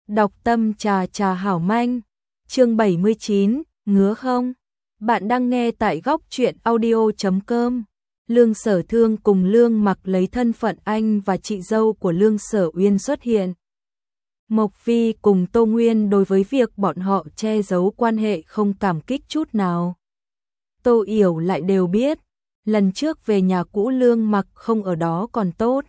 Đọc tâm trà trà hảo manh. Chương 79, ngứa không? Bạn đang nghe tại góc truyện audio.com. Lương Sở Thương cùng Lương Mặc lấy thân phận anh và chị dâu của Lương Sở Uyên xuất hiện. Mộc Vi cùng Tô Nguyên đối với việc bọn họ che giấu quan hệ không cảm kích chút nào. Tô Yểu lại đều biết, lần trước về nhà cũ Lương Mặc không ở đó còn tốt.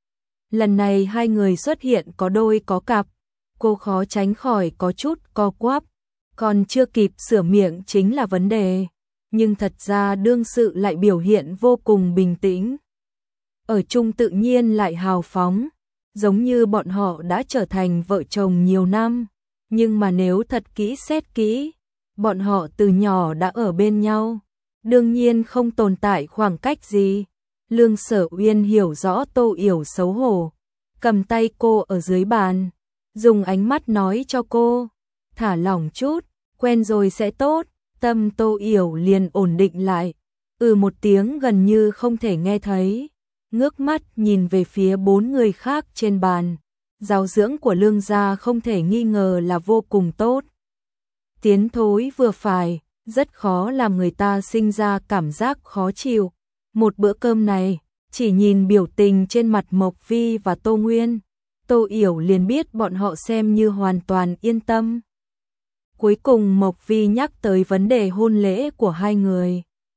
Lần này hai người xuất hiện có đôi có cặp, cô khó tránh khỏi có chút co quắp, còn chưa kịp sửa miệng chính là vấn đề. Nhưng thật ra đương sự lại biểu hiện vô cùng bình tĩnh. Ở chung tự nhiên lại hào phóng, giống như bọn họ đã trở thành vợ chồng nhiều năm. Nhưng mà nếu thật kỹ xét kỹ, bọn họ từ nhỏ đã ở bên nhau, đương nhiên không tồn tại khoảng cách gì. Lương Sở Uyên hiểu rõ Tô Yểu xấu hổ, cầm tay cô ở dưới bàn, dùng ánh mắt nói cho cô, thả lỏng chút, quen rồi sẽ tốt. Tâm Tô Yểu liền ổn định lại, một tiếng gần như không thể nghe thấy, ngước mắt nhìn về phía bốn người khác trên bàn. Giáo dưỡng của Lương gia không thể nghi ngờ là vô cùng tốt. Tiến thối vừa phải, rất khó làm người ta sinh ra cảm giác khó chịu. Một bữa cơm này, chỉ nhìn biểu tình trên mặt Mộc Vi và Tô Nguyên, Tô Yểu liền biết bọn họ xem như hoàn toàn yên tâm. Cuối cùng Mộc Vi nhắc tới vấn đề hôn lễ của hai người.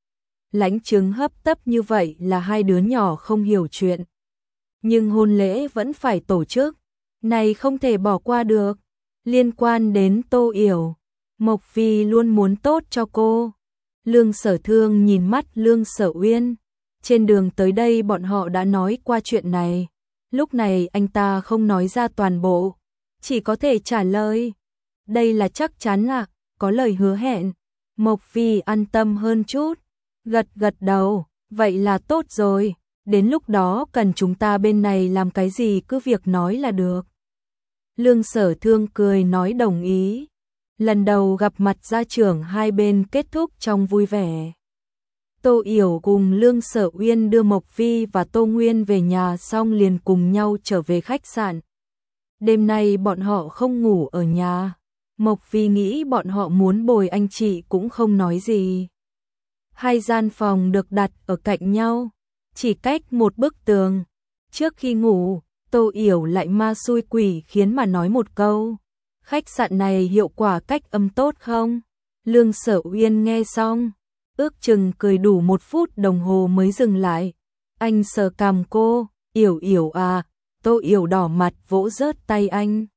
Lãnh chứng hấp tấp như vậy là hai đứa nhỏ không hiểu chuyện. Nhưng hôn lễ vẫn phải tổ chức, này không thể bỏ qua được. Liên quan đến Tô Yểu, Mộc Vi luôn muốn tốt cho cô. Lương Sở Thương nhìn mắt Lương Sở Uyên. Trên đường tới đây bọn họ đã nói qua chuyện này. Lúc này anh ta không nói ra toàn bộ, chỉ có thể trả lời. Đây là chắc chắn à, có lời hứa hẹn. Mộc Vi an tâm hơn chút, gật gật đầu, vậy là tốt rồi, đến lúc đó cần chúng ta bên này làm cái gì cứ việc nói là được. Lương Sở Thương cười nói đồng ý. Lần đầu gặp mặt gia trưởng hai bên kết thúc trong vui vẻ. Tô Yểu cùng Lương Sở Uyên đưa Mộc Vi và Tô Nguyên về nhà xong liền cùng nhau trở về khách sạn. Đêm nay bọn họ không ngủ ở nhà. Mộc Vi nghĩ bọn họ muốn bồi anh chị cũng không nói gì. Hai gian phòng được đặt ở cạnh nhau, chỉ cách một bức tường. Trước khi ngủ, Tô Yểu lại ma xui quỷ khiến mà nói một câu. Khách sạn này hiệu quả cách âm tốt không? Lương Sở Uyên nghe xong, ước chừng cười đủ 1 phút đồng hồ mới dừng lại. Anh sờ cằm cô, Yểu Yểu à. Tô Yểu đỏ mặt vỗ rớt tay anh.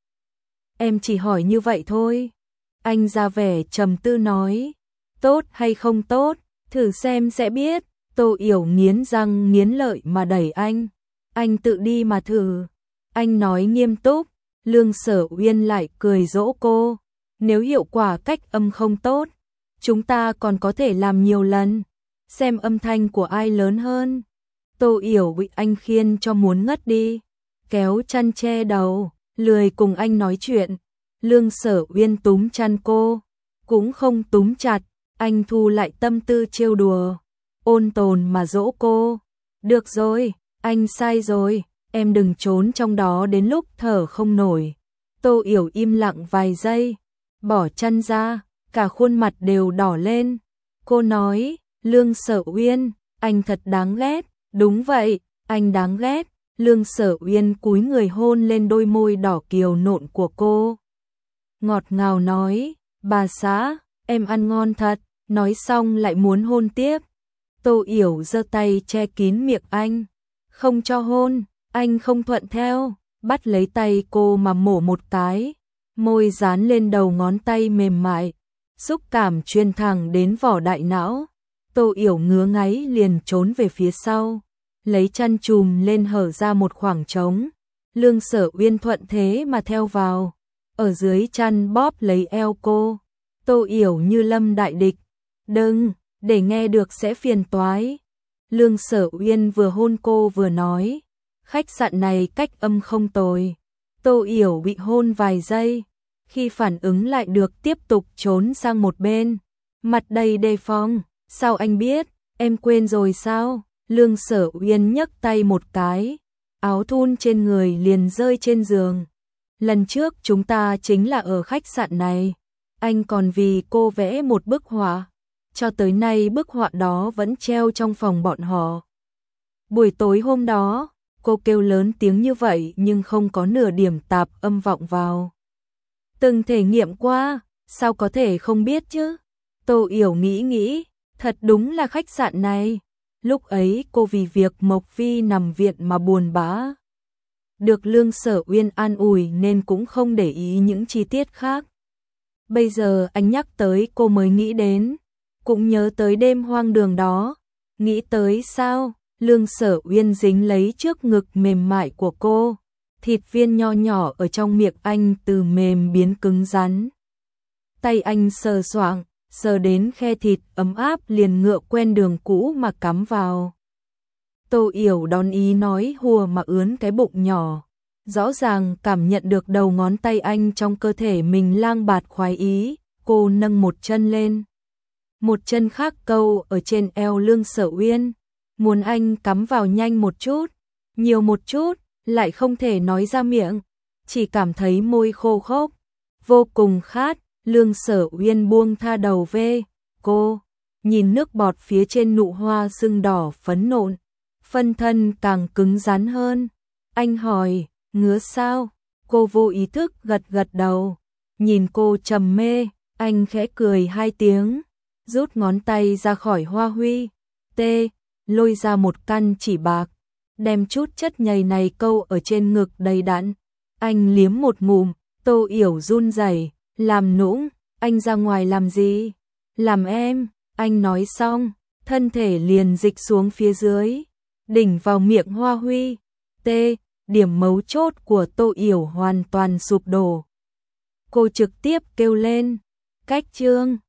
Em chỉ hỏi như vậy thôi. Anh ra vẻ trầm tư nói. Tốt hay không tốt, thử xem sẽ biết. Tô Yểu nghiến răng nghiến lợi mà đẩy anh. Anh tự đi mà thử. Anh nói nghiêm túc. Lương Sở Uyên lại cười dỗ cô. Nếu hiệu quả cách âm không tốt, chúng ta còn có thể làm nhiều lần, xem âm thanh của ai lớn hơn. Tô Yểu bị anh khiên cho muốn ngất đi, kéo chăn che đầu, lười cùng anh nói chuyện. Lương Sở Uyên túm chăn cô, cũng không túm chặt, anh thu lại tâm tư trêu đùa, ôn tồn mà dỗ cô. Được rồi, anh sai rồi, em đừng trốn trong đó đến lúc thở không nổi. Tô Yểu im lặng vài giây, bỏ chăn ra, cả khuôn mặt đều đỏ lên. Cô nói, Lương Sở Uyên, anh thật đáng ghét. Đúng vậy, anh đáng ghét. Lương Sở Uyên cúi người hôn lên đôi môi đỏ kiều nộn của cô. Ngọt ngào nói, bà xã, em ăn ngon thật. Nói xong lại muốn hôn tiếp. Tô Yểu giơ tay che kín miệng anh, không cho hôn. Anh không thuận theo, bắt lấy tay cô mà mổ một cái, môi dán lên đầu ngón tay mềm mại, xúc cảm truyền thẳng đến vỏ đại não. Tô Yểu ngứa ngáy liền trốn về phía sau, lấy chăn chùm lên hở ra một khoảng trống. Lương Sở Uyên thuận thế mà theo vào, ở dưới chăn bóp lấy eo cô. Tô Yểu như lâm đại địch, đừng, để nghe được sẽ phiền toái. Lương Sở Uyên vừa hôn cô vừa nói, khách sạn này cách âm không tồi. Tô Yểu bị hôn vài giây, khi phản ứng lại được tiếp tục trốn sang một bên, mặt đầy đề phòng. Sao anh biết, em quên rồi sao? Lương Sở Uyên nhấc tay một cái, áo thun trên người liền rơi trên giường. lần trước chúng ta chính là ở khách sạn này, anh còn vì cô vẽ một bức họa, cho tới nay bức họa đó vẫn treo trong phòng bọn họ. Buổi tối hôm đó, cô kêu lớn tiếng như vậy nhưng không có nửa điểm tạp âm vọng vào. Từng thể nghiệm qua, sao có thể không biết chứ? Tô Yểu nghĩ, thật đúng là khách sạn này. Lúc ấy cô vì việc Mộc Vi nằm viện mà buồn bã. Được Lương Sở Uyên an ủi nên cũng không để ý những chi tiết khác. Bây giờ anh nhắc tới cô mới nghĩ đến, cũng nhớ tới đêm hoang đường đó. Nghĩ tới sao, Lương Sở Uyên dính lấy trước ngực mềm mại của cô. Thịt viên nho nhỏ ở trong miệng anh từ mềm biến cứng rắn. Tay anh sờ soạng, sờ đến khe thịt ấm áp liền ngựa quen đường cũ mà cắm vào. Tô Yểu đón ý nói hùa mà ướn cái bụng nhỏ. Rõ ràng cảm nhận được đầu ngón tay anh trong cơ thể mình lang bạt khoái ý, cô nâng một chân lên. Một chân khác câu ở trên eo Lương Sở Uyên, muốn anh cắm vào nhanh một chút, nhiều một chút, lại không thể nói ra miệng, chỉ cảm thấy môi khô khốc, vô cùng khát. Lương Sở Uyên buông tha đầu về, cô nhìn nước bọt phía trên nụ hoa sưng đỏ phấn nộn, phân thân càng cứng rắn hơn. Anh hỏi, ngứa sao? Cô vô ý thức gật gật đầu, nhìn cô trầm mê, anh khẽ cười hai tiếng, rút ngón tay ra khỏi hoa huy, lôi ra một căn chỉ bạc, đem chút chất nhầy này câu ở trên ngực đầy đặn. Anh liếm một ngụm, Tô Yểu run rẩy, làm nũng, anh ra ngoài làm gì? Làm em, anh nói xong, thân thể liền dịch xuống phía dưới, đỉnh vào miệng hoa huy, điểm mấu chốt của Tô Yểu hoàn toàn sụp đổ. Cô trực tiếp kêu lên, cách chương.